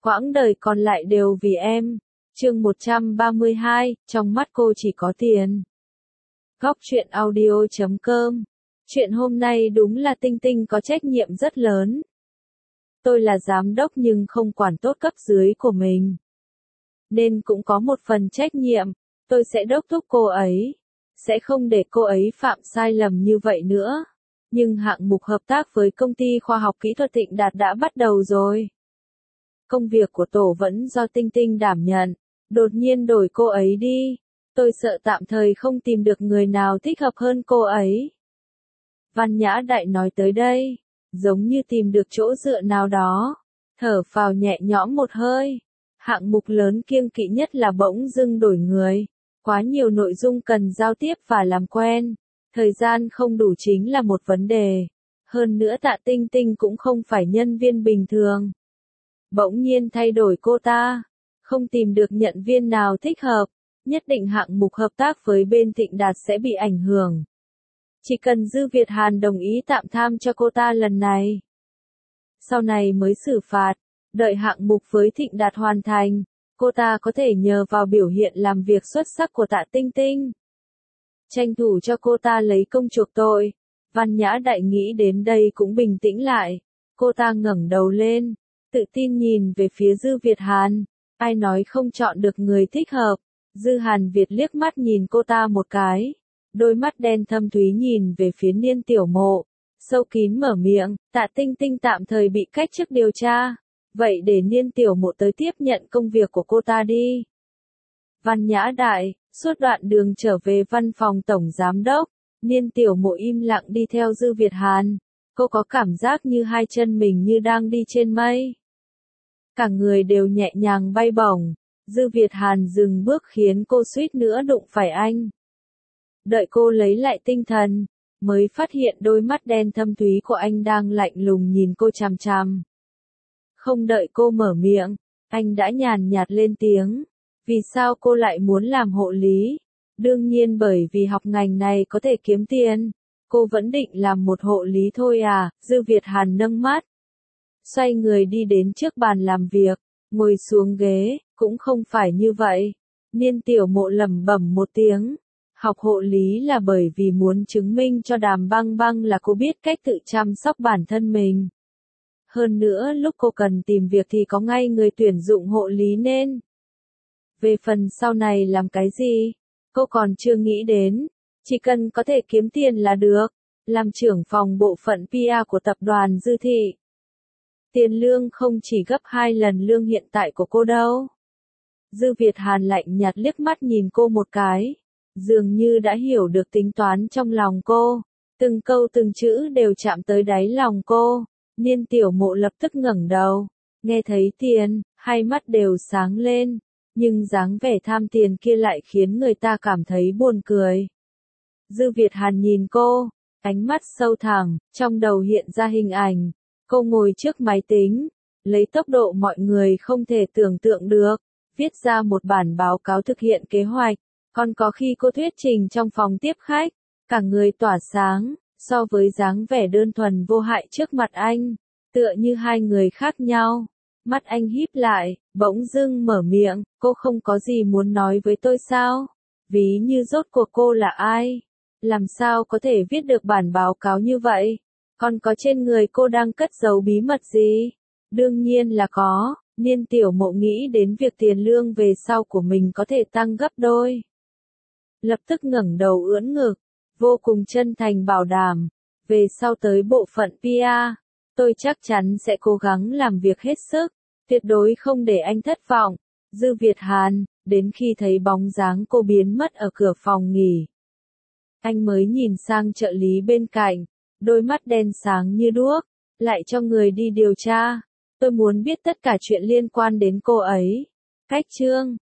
quãng đời còn lại đều vì em. Chương 132, trong mắt cô chỉ có tiền. Góc truyện audio.com. Chuyện hôm nay đúng là Tinh Tinh có trách nhiệm rất lớn. Tôi là giám đốc nhưng không quản tốt cấp dưới của mình, nên cũng có một phần trách nhiệm. Tôi sẽ đốc thúc cô ấy, sẽ không để cô ấy phạm sai lầm như vậy nữa. Nhưng hạng mục hợp tác với công ty khoa học kỹ thuật Thịnh Đạt đã bắt đầu rồi. Công việc của tổ vẫn do Tinh Tinh đảm nhận, đột nhiên đổi cô ấy đi. Tôi sợ tạm thời không tìm được người nào thích hợp hơn cô ấy. Văn Nhã Đại nói tới đây, giống như tìm được chỗ dựa nào đó, thở phào nhẹ nhõm một hơi. Hạng mục lớn kiêng kỵ nhất là bỗng dưng đổi người, quá nhiều nội dung cần giao tiếp và làm quen, thời gian không đủ chính là một vấn đề. Hơn nữa Tạ Tinh Tinh cũng không phải nhân viên bình thường. Bỗng nhiên thay đổi cô ta, không tìm được nhận viên nào thích hợp, nhất định hạng mục hợp tác với bên Thịnh Đạt sẽ bị ảnh hưởng. Chỉ cần Dư Việt Hàn đồng ý tạm tham cho cô ta lần này, sau này mới xử phạt. Đợi hạng mục với Thịnh Đạt hoàn thành, cô ta có thể nhờ vào biểu hiện làm việc xuất sắc của Tạ Tinh Tinh, tranh thủ cho cô ta lấy công chuộc tội. Văn Nhã Đại nghĩ đến đây cũng bình tĩnh lại. Cô ta ngẩng đầu lên, tự tin nhìn về phía Dư Việt Hàn. Ai nói không chọn được người thích hợp? Dư Hàn Việt liếc mắt nhìn cô ta một cái, đôi mắt đen thâm thúy nhìn về phía Niên Tiểu Mộ, sâu kín mở miệng. Tạ Tinh Tinh tạm thời bị cách chức điều tra, vậy để Niên Tiểu Mộ tới tiếp nhận công việc của cô ta đi. Văn Nhã Đại, suốt đoạn đường trở về văn phòng tổng giám đốc, Niên Tiểu Mộ im lặng đi theo Dư Việt Hàn. Cô có cảm giác như hai chân mình như đang đi trên mây, cả người đều nhẹ nhàng bay bổng. Dư Việt Hàn dừng bước khiến cô suýt nữa đụng phải anh. Đợi cô lấy lại tinh thần, mới phát hiện đôi mắt đen thâm thúy của anh đang lạnh lùng nhìn cô chằm chằm. Không đợi cô mở miệng, anh đã nhàn nhạt lên tiếng. Vì sao cô lại muốn làm hộ lý? Đương nhiên bởi vì học ngành này có thể kiếm tiền. Cô vẫn định làm một hộ lý thôi à? Dư Việt Hàn nâng mắt, xoay người đi đến trước bàn làm việc, ngồi xuống ghế. Cũng không phải như vậy. Niên Tiểu Mộ lẩm bẩm một tiếng. Học hộ lý là bởi vì muốn chứng minh cho Đàm Băng Băng là cô biết cách tự chăm sóc bản thân mình. Hơn nữa lúc cô cần tìm việc thì có ngay người tuyển dụng hộ lý nên. Về phần sau này làm cái gì, cô còn chưa nghĩ đến. Chỉ cần có thể kiếm tiền là được. Làm trưởng phòng bộ phận PR của tập đoàn Dư Thị. Tiền lương không chỉ gấp 2 lần lương hiện tại của cô đâu. Dư Việt Hàn lạnh nhạt liếc mắt nhìn cô một cái, dường như đã hiểu được tính toán trong lòng cô. Từng câu từng chữ đều chạm tới đáy lòng cô. Niên Tiểu Mộ lập tức ngẩng đầu, nghe thấy tiền, hai mắt đều sáng lên, nhưng dáng vẻ tham tiền kia lại khiến người ta cảm thấy buồn cười. Dư Việt Hàn nhìn cô, ánh mắt sâu thẳm, trong đầu hiện ra hình ảnh. Cô ngồi trước máy tính, lấy tốc độ mọi người không thể tưởng tượng được, viết ra một bản báo cáo thực hiện kế hoạch. Còn có khi cô thuyết trình trong phòng tiếp khách, cả người tỏa sáng, so với dáng vẻ đơn thuần vô hại trước mặt anh, tựa như hai người khác nhau. Mắt anh híp lại, bỗng dưng mở miệng. Cô không có gì muốn nói với tôi sao? Ví như rốt cuộc cô là ai? Làm sao có thể viết được bản báo cáo như vậy? Còn có trên người cô đang cất giấu bí mật gì? Đương nhiên là có. Niên Tiểu Mộ nghĩ đến việc tiền lương về sau của mình có thể tăng gấp đôi, lập tức ngẩng đầu ưỡn ngực, vô cùng chân thành bảo đảm. Về sau tới bộ phận PR, tôi chắc chắn sẽ cố gắng làm việc hết sức, tuyệt đối không để anh thất vọng. Dư Việt Hàn, đến khi thấy bóng dáng cô biến mất ở cửa phòng nghỉ, anh mới nhìn sang trợ lý bên cạnh, đôi mắt đen sáng như đuốc. Lại cho người đi điều tra. Tôi muốn biết tất cả chuyện liên quan đến cô ấy. Cách chương